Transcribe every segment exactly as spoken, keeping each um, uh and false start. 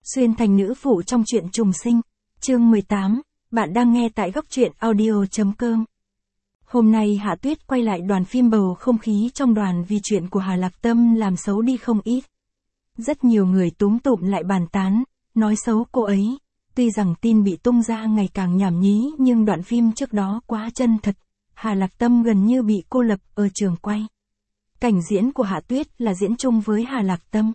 xuyên thành nữ phụ trong truyện trùng sinh, chương mười tám, bạn đang nghe tại góc truyện audio chấm com. Hôm nay Hạ Tuyết quay lại đoàn phim bầu không khí trong đoàn vì chuyện của Hà Lạc Tâm làm xấu đi không ít. Rất nhiều người túm tụm lại bàn tán, nói xấu cô ấy. Tuy rằng tin bị tung ra ngày càng nhảm nhí nhưng đoạn phim trước đó quá chân thật. Hà Lạc Tâm gần như bị cô lập ở trường quay. Cảnh diễn của Hạ Tuyết là diễn chung với Hà Lạc Tâm.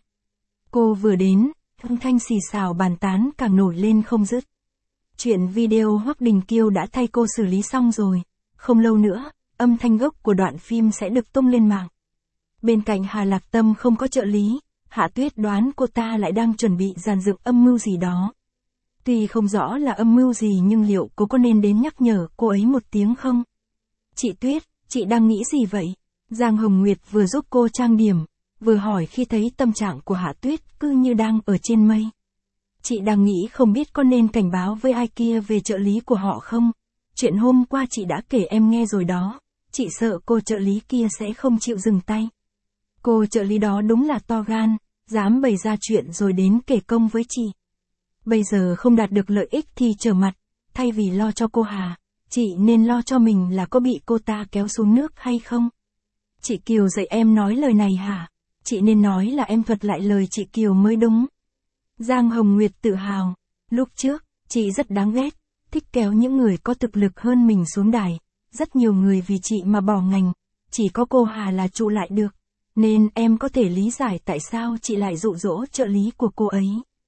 Cô vừa đến, âm thanh xì xào bàn tán càng nổi lên không dứt. Chuyện video Hoắc Đình Kiêu đã thay cô xử lý xong rồi. Không lâu nữa, âm thanh gốc của đoạn phim sẽ được tung lên mạng. Bên cạnh Hà Lạc Tâm không có trợ lý, Hạ Tuyết đoán cô ta lại đang chuẩn bị dàn dựng âm mưu gì đó. Tuy không rõ là âm mưu gì nhưng liệu cô có nên đến nhắc nhở cô ấy một tiếng không? Chị Tuyết, chị đang nghĩ gì vậy? Giang Hồng Nguyệt vừa giúp cô trang điểm, vừa hỏi khi thấy tâm trạng của Hạ Tuyết cứ như đang ở trên mây. Chị đang nghĩ không biết có nên cảnh báo với ai kia về trợ lý của họ không? Chuyện hôm qua chị đã kể em nghe rồi đó, chị sợ cô trợ lý kia sẽ không chịu dừng tay. Cô trợ lý đó đúng là to gan, dám bày ra chuyện rồi đến kể công với chị. Bây giờ không đạt được lợi ích thì trở mặt, thay vì lo cho cô Hà, chị nên lo cho mình là có bị cô ta kéo xuống nước hay không? Chị Kiều dạy em nói lời này hả? Chị nên nói là em thuật lại lời chị Kiều mới đúng. Giang Hồng Nguyệt tự hào, lúc trước, chị rất đáng ghét, thích kéo những người có thực lực hơn mình xuống đài. Rất nhiều người vì chị mà bỏ ngành, chỉ có cô Hà là trụ lại được. Nên em có thể lý giải tại sao chị lại dụ dỗ trợ lý của cô ấy.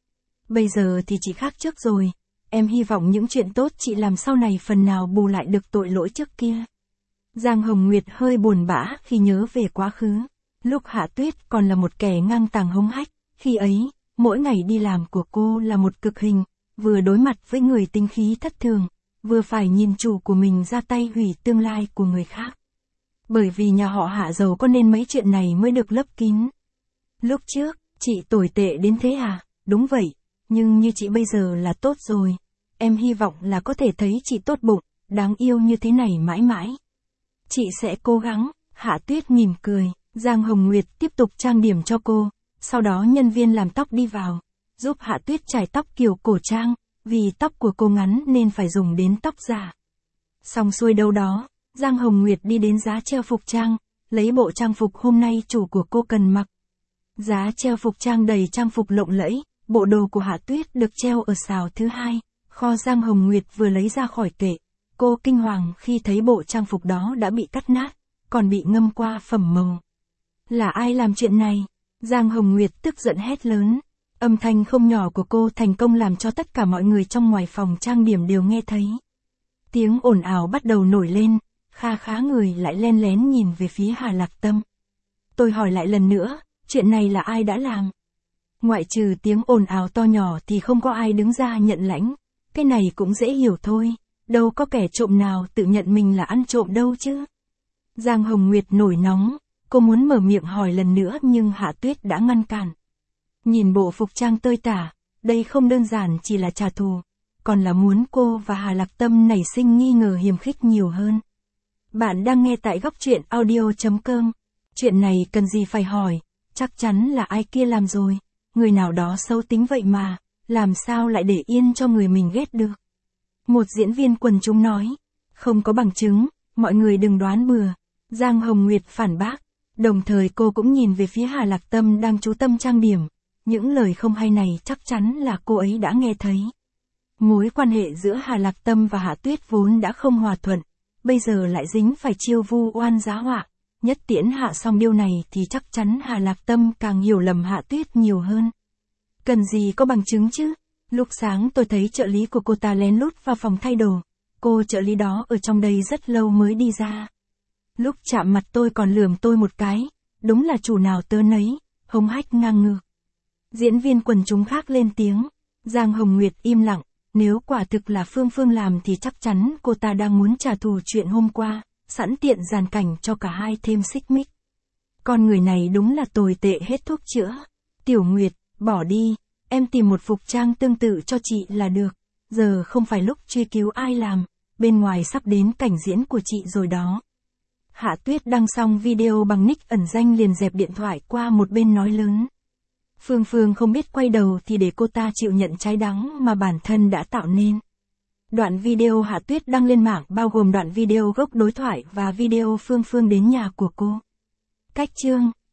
Bây giờ thì chị khác trước rồi, em hy vọng những chuyện tốt chị làm sau này phần nào bù lại được tội lỗi trước kia. Giang Hồng Nguyệt hơi buồn bã khi nhớ về quá khứ. Lúc Hạ Tuyết còn là một kẻ ngang tàng hống hách, khi ấy, mỗi ngày đi làm của cô là một cực hình, vừa đối mặt với người tính khí thất thường, vừa phải nhìn chủ của mình ra tay hủy tương lai của người khác. Bởi vì nhà họ Hạ giàu có nên mấy chuyện này mới được lấp kín. Lúc trước, chị tồi tệ đến thế à? Đúng vậy, nhưng như chị bây giờ là tốt rồi. Em hy vọng là có thể thấy chị tốt bụng, đáng yêu như thế này mãi mãi. Chị sẽ cố gắng. Hạ Tuyết mỉm cười. Giang Hồng Nguyệt tiếp tục trang điểm cho cô. Sau đó nhân viên làm tóc đi vào, giúp Hạ Tuyết chải tóc kiểu cổ trang, vì tóc của cô ngắn nên phải dùng đến tóc giả. Xong xuôi đâu đó, Giang Hồng Nguyệt đi đến giá treo phục trang, lấy bộ trang phục hôm nay chủ của cô cần mặc. Giá treo phục trang đầy trang phục lộng lẫy, bộ đồ của Hạ Tuyết được treo ở sào thứ hai, kho Giang Hồng Nguyệt vừa lấy ra khỏi kệ. Cô kinh hoàng khi thấy bộ trang phục đó đã bị cắt nát, còn bị ngâm qua phẩm màu. Là ai làm chuyện này? Giang Hồng Nguyệt tức giận hét lớn. Âm thanh không nhỏ của cô thành công làm cho tất cả mọi người trong ngoài phòng trang điểm đều nghe thấy. Tiếng ồn ào bắt đầu nổi lên, kha khá người lại len lén nhìn về phía Hà Lạc Tâm. Tôi hỏi lại lần nữa, chuyện này là ai đã làm? Ngoại trừ tiếng ồn ào to nhỏ thì không có ai đứng ra nhận lãnh. Cái này cũng dễ hiểu thôi, đâu có kẻ trộm nào tự nhận mình là ăn trộm đâu chứ. Giang Hồng Nguyệt nổi nóng, cô muốn mở miệng hỏi lần nữa nhưng Hạ Tuyết đã ngăn cản. Nhìn bộ phục trang tơi tả, đây không đơn giản chỉ là trả thù, còn là muốn cô và Hà Lạc Tâm nảy sinh nghi ngờ hiềm khích nhiều hơn. Bạn đang nghe tại góc truyện audio chấm com. Chuyện này cần gì phải hỏi, chắc chắn là ai kia làm rồi, người nào đó xấu tính vậy mà, làm sao lại để yên cho người mình ghét được. Một diễn viên quần chúng nói, không có bằng chứng, mọi người đừng đoán bừa. Giang Hồng Nguyệt phản bác, đồng thời cô cũng nhìn về phía Hà Lạc Tâm đang chú tâm trang điểm. Những lời không hay này chắc chắn là cô ấy đã nghe thấy. Mối quan hệ giữa Hà Lạc Tâm và Hạ Tuyết vốn đã không hòa thuận, bây giờ lại dính phải chiêu vu oan giá họa. Nhất tiễn hạ xong điều này thì chắc chắn Hà Lạc Tâm càng hiểu lầm Hạ Tuyết nhiều hơn. Cần gì có bằng chứng chứ? Lúc sáng tôi thấy trợ lý của cô ta lén lút vào phòng thay đồ. Cô trợ lý đó ở trong đây rất lâu mới đi ra. Lúc chạm mặt tôi còn lườm tôi một cái, đúng là chủ nào tớ nấy, hống hách ngang ngược. Diễn viên quần chúng khác lên tiếng, Giang Hồng Nguyệt im lặng, nếu quả thực là Phương Phương làm thì chắc chắn cô ta đang muốn trả thù chuyện hôm qua, sẵn tiện dàn cảnh cho cả hai thêm xích mích. Con người này đúng là tồi tệ hết thuốc chữa. Tiểu Nguyệt, bỏ đi, em tìm một phục trang tương tự cho chị là được, giờ không phải lúc truy cứu ai làm, bên ngoài sắp đến cảnh diễn của chị rồi đó. Hạ Tuyết đăng xong video bằng nick ẩn danh liền dẹp điện thoại qua một bên nói lớn. Phương Phương không biết quay đầu thì để cô ta chịu nhận trái đắng mà bản thân đã tạo nên. Đoạn video Hạ Tuyết đăng lên mạng bao gồm đoạn video gốc đối thoại và video Phương Phương đến nhà của cô. Cách chương